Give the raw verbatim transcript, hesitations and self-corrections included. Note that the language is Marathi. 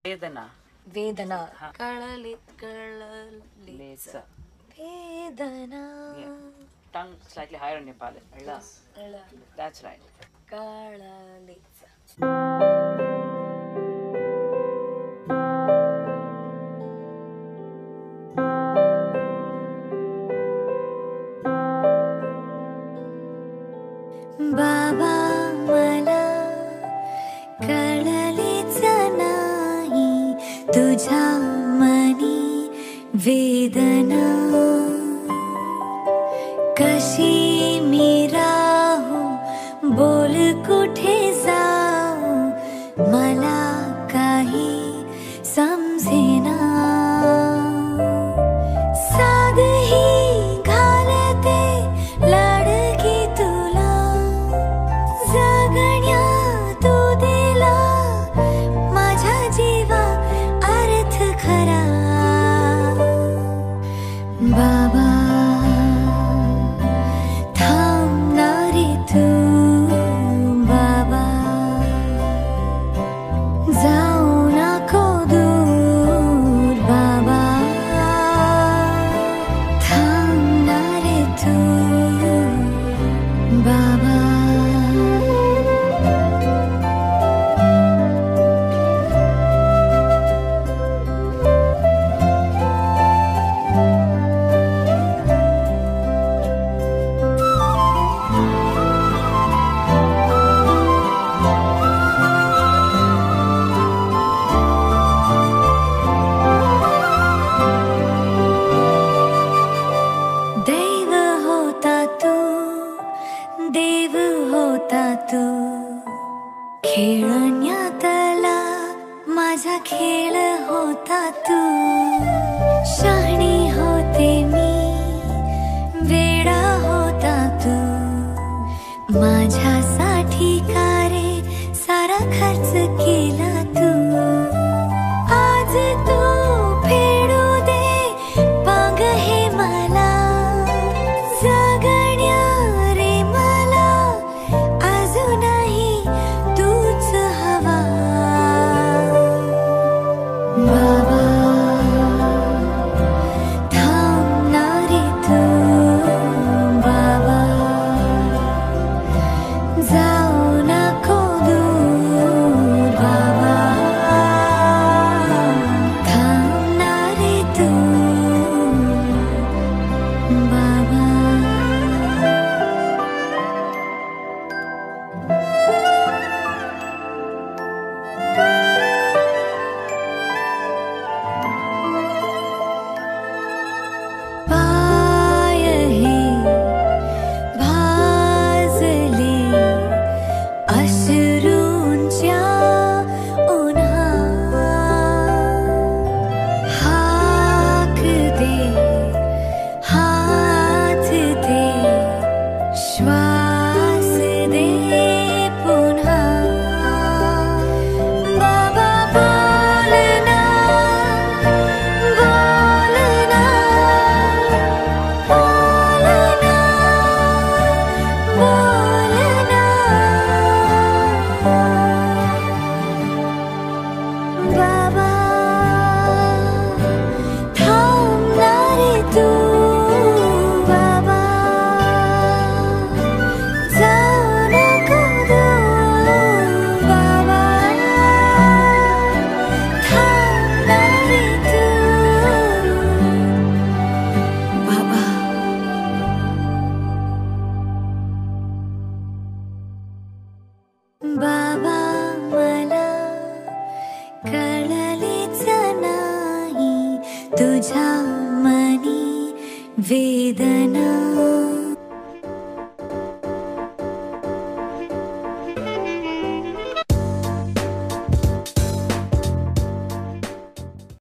वेदना वेदना कळले कळलेच वेदना. Tongue slightly higher in Nepali. Ella. That's right. कळलेच. बाबा मला कळलेच नाही तुझ्या मनी वेदना. कशी मी राहू बोल कुठे जाऊ मला काही समजेना. साधही घालते लाडकी तुला जगण्या तू दिला माझ्या जीवा अर्थ खरा. बाबा थांबणारे तू बाबा जाऊ नको दूर बाबा थांबणारे तू बाबा. देव होता तू देव होता तू खेळण्यातला माझा खेळ होता तू. शहाणी होते मी वेडा होता तू माझ्यासाठी का रे सारा खर्च केला तू. आज तू फेडू दे पांग हे मला जगण्या रे मला अजूनही तूच हवा. बाबा थांबणारे तू बाबा जाऊ नको दूर बाबा थांबणारे तू बाबा. पाय हे भाजले अश्रूंच्या उन्हात. हाक दे हात दे श्वास दे पुन्हा. बाबा बोलना बोलना बोलना बोलना. बाबा थांबणारे तू बाबा जाऊ नको दूर बाबा थांबणारे तू बाबा. बाबा मला कळलेच नाही तुझ्या मनी वेदना.